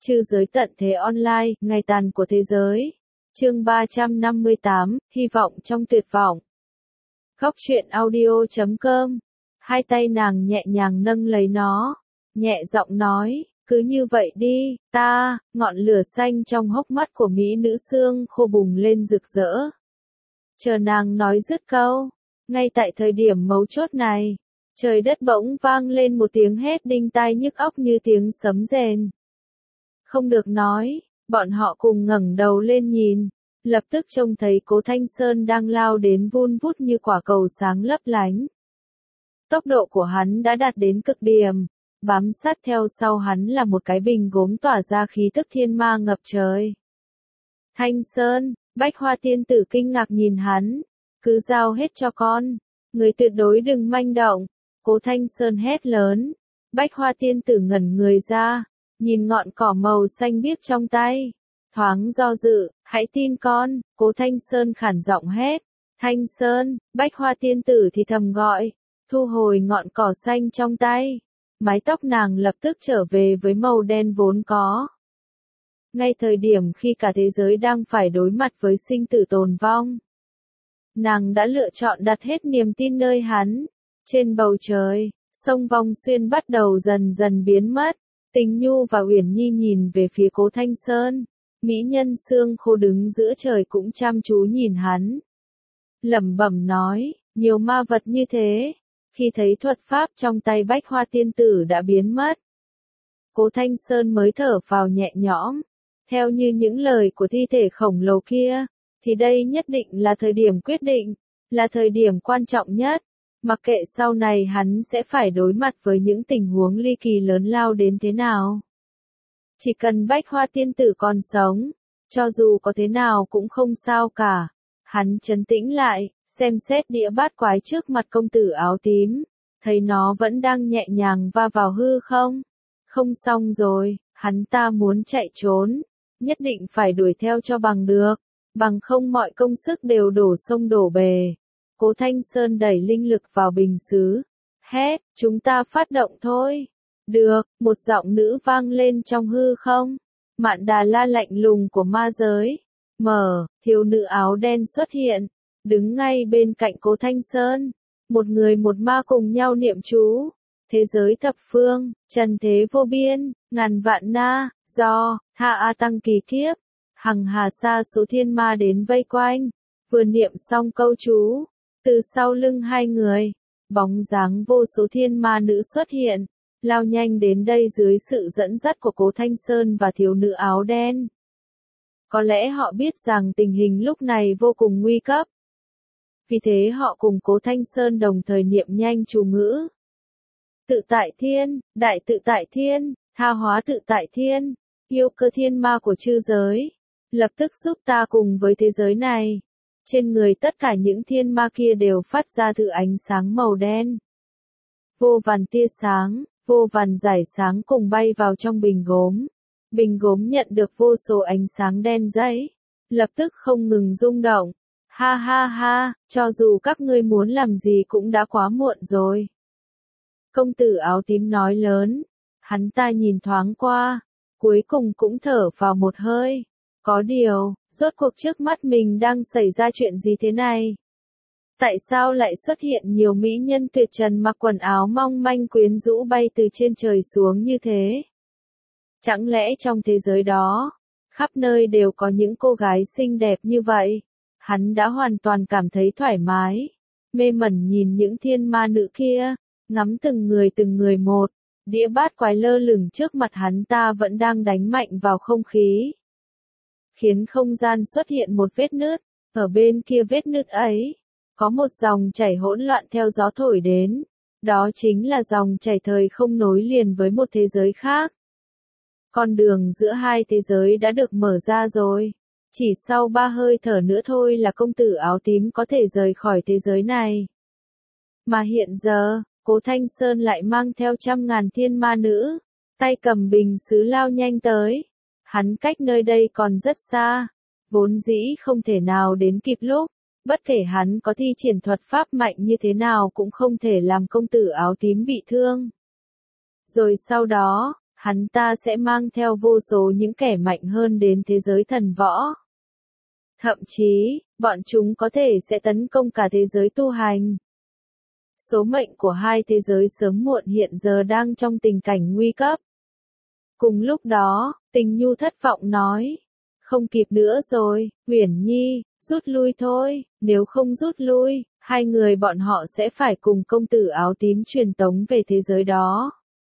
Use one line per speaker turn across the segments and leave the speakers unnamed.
Trư giới tận thế online, ngày tàn của thế giới. Chương 358, hy vọng trong tuyệt vọng. Góc truyện audio.com. Hai tay nàng nhẹ nhàng nâng lấy nó, nhẹ giọng nói, cứ như vậy đi, ta, ngọn lửa xanh trong hốc mắt của mỹ nữ xương khô bùng lên rực rỡ. Chờ nàng nói dứt câu, ngay tại thời điểm mấu chốt này, trời đất bỗng vang lên một tiếng hét đinh tai nhức óc như tiếng sấm rền. Không được nói, bọn họ cùng ngẩng đầu lên nhìn, lập tức trông thấy Cố Thanh Sơn đang lao đến vun vút như quả cầu sáng lấp lánh. Tốc độ của hắn đã đạt đến cực điểm, bám sát theo sau hắn là một cái bình gốm tỏa ra khí tức thiên ma ngập trời. Thanh Sơn, Bách Hoa tiên tử kinh ngạc nhìn hắn, cứ giao hết cho con, người tuyệt đối đừng manh động. Cố Thanh Sơn hét lớn, Bách Hoa tiên tử ngẩn người ra, nhìn ngọn cỏ màu xanh biếc trong tay, thoáng do dự, hãy tin con, Cố Thanh Sơn khản giọng hét. Thanh Sơn, Bách Hoa tiên tử thì thầm gọi, thu hồi ngọn cỏ xanh trong tay, mái tóc nàng lập tức trở về với màu đen vốn có. Ngay thời điểm khi cả thế giới đang phải đối mặt với sinh tử tồn vong, nàng đã lựa chọn đặt hết niềm tin nơi hắn. Trên bầu trời, sông Vong Xuyên bắt đầu dần dần biến mất. Tình Nhu và Uyển Nhi nhìn về phía Cố Thanh Sơn, mỹ nhân xương khô đứng giữa trời cũng chăm chú nhìn hắn. Lẩm bẩm nói, nhiều ma vật như thế, khi thấy thuật pháp trong tay Bách Hoa tiên tử đã biến mất, Cố Thanh Sơn mới thở phào nhẹ nhõm. Theo như những lời của thi thể khổng lồ kia, thì đây nhất định là thời điểm quyết định, là thời điểm quan trọng nhất. Mặc kệ sau này hắn sẽ phải đối mặt với những tình huống ly kỳ lớn lao đến thế nào. Chỉ cần Bách Hoa tiên tử còn sống, cho dù có thế nào cũng không sao cả. Hắn trấn tĩnh lại, xem xét đĩa bát quái trước mặt công tử áo tím, thấy nó vẫn đang nhẹ nhàng va vào hư không. Không xong rồi, hắn ta muốn chạy trốn, nhất định phải đuổi theo cho bằng được, bằng không mọi công sức đều đổ sông đổ bể. Cố Thanh Sơn đẩy linh lực vào bình sứ, hét, chúng ta phát động thôi. Được, một giọng nữ vang lên trong hư không. Mạn Đà La lạnh lùng của ma giới. Mở, thiếu nữ áo đen xuất hiện, đứng ngay bên cạnh Cố Thanh Sơn. Một người một ma cùng nhau niệm chú. Thế giới thập phương, trần thế vô biên, ngàn vạn na, do, tha a tăng kỳ kiếp. Hằng hà sa số thiên ma đến vây quanh. Vừa niệm xong câu chú, từ sau lưng hai người, bóng dáng vô số thiên ma nữ xuất hiện, lao nhanh đến đây dưới sự dẫn dắt của Cố Thanh Sơn và thiếu nữ áo đen. Có lẽ họ biết rằng tình hình lúc này vô cùng nguy cấp. Vì thế họ cùng Cố Thanh Sơn đồng thời niệm nhanh chú ngữ. Tự tại thiên, đại tự tại thiên, tha hóa tự tại thiên, yêu cơ thiên ma của chư giới, lập tức giúp ta cùng với thế giới này. Trên người tất cả những thiên ma kia đều phát ra thứ ánh sáng màu đen. Vô vàn tia sáng, vô vàn giải sáng cùng bay vào trong bình gốm. Bình gốm nhận được vô số ánh sáng đen giấy, lập tức không ngừng rung động. Ha ha ha, cho dù các ngươi muốn làm gì cũng đã quá muộn rồi. Công tử áo tím nói lớn, hắn ta nhìn thoáng qua, cuối cùng cũng thở vào một hơi. Có điều, rốt cuộc trước mắt mình đang xảy ra chuyện gì thế này? Tại sao lại xuất hiện nhiều mỹ nhân tuyệt trần mặc quần áo mong manh quyến rũ bay từ trên trời xuống như thế? Chẳng lẽ trong thế giới đó, khắp nơi đều có những cô gái xinh đẹp như vậy? Hắn đã hoàn toàn cảm thấy thoải mái, mê mẩn nhìn những thiên ma nữ kia, ngắm từng người một. Đĩa bát quái lơ lửng trước mặt hắn ta vẫn đang đánh mạnh vào không khí, khiến không gian xuất hiện một vết nứt. Ở bên kia vết nứt ấy, có một dòng chảy hỗn loạn theo gió thổi đến. Đó chính là dòng chảy thời không nối liền với một thế giới khác. Con đường giữa hai thế giới đã được mở ra rồi. Chỉ sau 3 hơi thở nữa thôi là công tử áo tím có thể rời khỏi thế giới này. Mà hiện giờ, Cố Thanh Sơn lại mang theo trăm ngàn thiên ma nữ, tay cầm bình sứ lao nhanh tới. Hắn cách nơi đây còn rất xa, vốn dĩ không thể nào đến kịp lúc, bất kể hắn có thi triển thuật pháp mạnh như thế nào cũng không thể làm công tử áo tím bị thương. Rồi sau đó, hắn ta sẽ mang theo vô số những kẻ mạnh hơn đến thế giới thần võ. Thậm chí, bọn chúng có thể sẽ tấn công cả thế giới tu hành. Số mệnh của hai thế giới sớm muộn hiện giờ đang trong tình cảnh nguy cấp. Cùng lúc đó, Tình Nhu thất vọng nói. Không kịp nữa rồi, Uyển Nhi, rút lui thôi, nếu không rút lui, hai người bọn họ sẽ phải cùng công tử áo tím truyền tống về thế giới đó.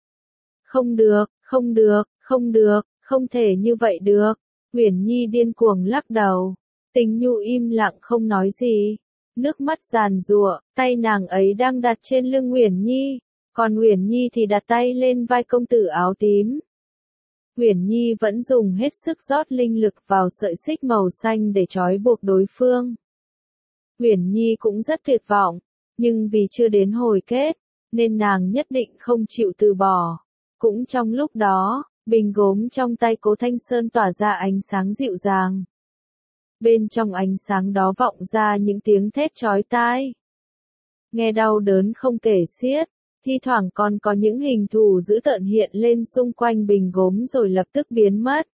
Không được, không được, không được, không thể như vậy được. Uyển Nhi điên cuồng lắc đầu. Tình Nhu im lặng không nói gì. Nước mắt giàn giụa, tay nàng ấy đang đặt trên lưng Uyển Nhi, còn Uyển Nhi thì đặt tay lên vai công tử áo tím. Uyển Nhi vẫn dùng hết sức rót linh lực vào sợi xích màu xanh để trói buộc đối phương. Uyển Nhi cũng rất tuyệt vọng, nhưng vì chưa đến hồi kết, nên nàng nhất định không chịu từ bỏ. Cũng trong lúc đó, bình gốm trong tay Cố Thanh Sơn tỏa ra ánh sáng dịu dàng. Bên trong ánh sáng đó vọng ra những tiếng thét chói tai. Nghe đau đớn không kể xiết, thi thoảng còn có những hình thù dữ tợn hiện lên xung quanh bình gốm rồi lập tức biến mất.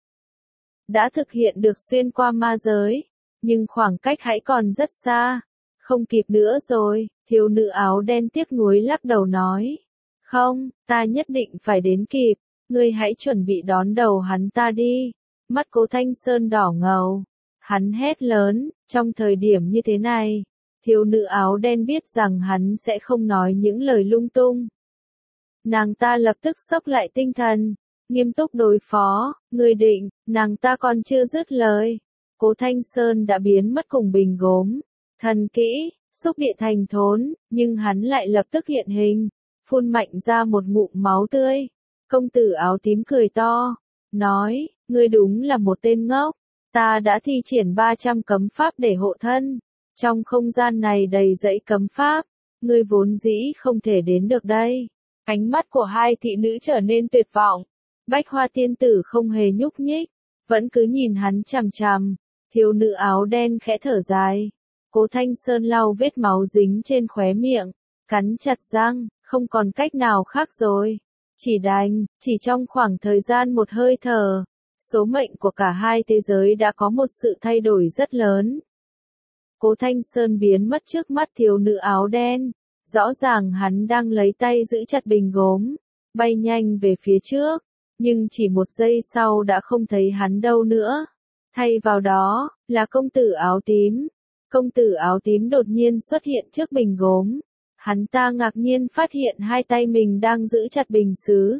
Đã thực hiện được xuyên qua ma giới, nhưng khoảng cách hãy còn rất xa. Không kịp nữa rồi, thiếu nữ áo đen tiếc nuối lắc đầu nói. Không, ta nhất định phải đến kịp, ngươi hãy chuẩn bị đón đầu hắn ta đi. Mắt Cố Thanh Sơn đỏ ngầu. Hắn hét lớn, trong thời điểm như thế này, thiếu nữ áo đen biết rằng hắn sẽ không nói những lời lung tung. Nàng ta lập tức xốc lại tinh thần, nghiêm túc đối phó, người định, nàng ta còn chưa dứt lời. Cố Thanh Sơn đã biến mất cùng bình gốm, thần kỹ, xúc địa thành thốn, nhưng hắn lại lập tức hiện hình, phun mạnh ra một ngụm máu tươi. Công tử áo tím cười to, nói, ngươi đúng là một tên ngốc. Ta đã thi triển 300 cấm pháp để hộ thân. Trong không gian này đầy dãy cấm pháp, ngươi vốn dĩ không thể đến được đây. Ánh mắt của hai thị nữ trở nên tuyệt vọng. Bách Hoa tiên tử không hề nhúc nhích, vẫn cứ nhìn hắn chằm chằm. Thiếu nữ áo đen khẽ thở dài. Cố Thanh Sơn lau vết máu dính trên khóe miệng, cắn chặt răng, không còn cách nào khác rồi. Chỉ đành, chỉ trong khoảng thời gian một hơi thở. Số mệnh của cả hai thế giới đã có một sự thay đổi rất lớn. Cố Thanh Sơn biến mất trước mắt thiếu nữ áo đen. Rõ ràng hắn đang lấy tay giữ chặt bình gốm, bay nhanh về phía trước, nhưng chỉ một giây sau đã không thấy hắn đâu nữa. Thay vào đó, là công tử áo tím. Công tử áo tím đột nhiên xuất hiện trước bình gốm. Hắn ta ngạc nhiên phát hiện hai tay mình đang giữ chặt bình sứ.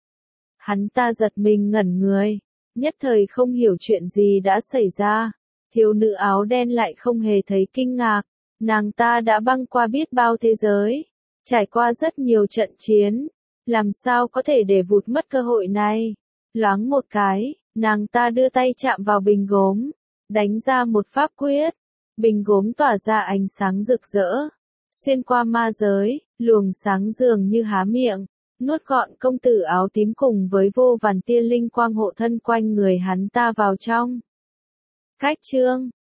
Hắn ta giật mình ngẩn người. Nhất thời không hiểu chuyện gì đã xảy ra. Thiếu nữ áo đen lại không hề thấy kinh ngạc. Nàng ta đã băng qua biết bao thế giới, trải qua rất nhiều trận chiến. Làm sao có thể để vụt mất cơ hội này? Loáng một cái, nàng ta đưa tay chạm vào bình gốm, đánh ra một pháp quyết. Bình gốm tỏa ra ánh sáng rực rỡ. Xuyên qua ma giới, luồng sáng dường như há miệng, nuốt gọn công tử áo tím cùng với vô vàn tia linh quang hộ thân quanh người hắn ta vào trong. Cách chương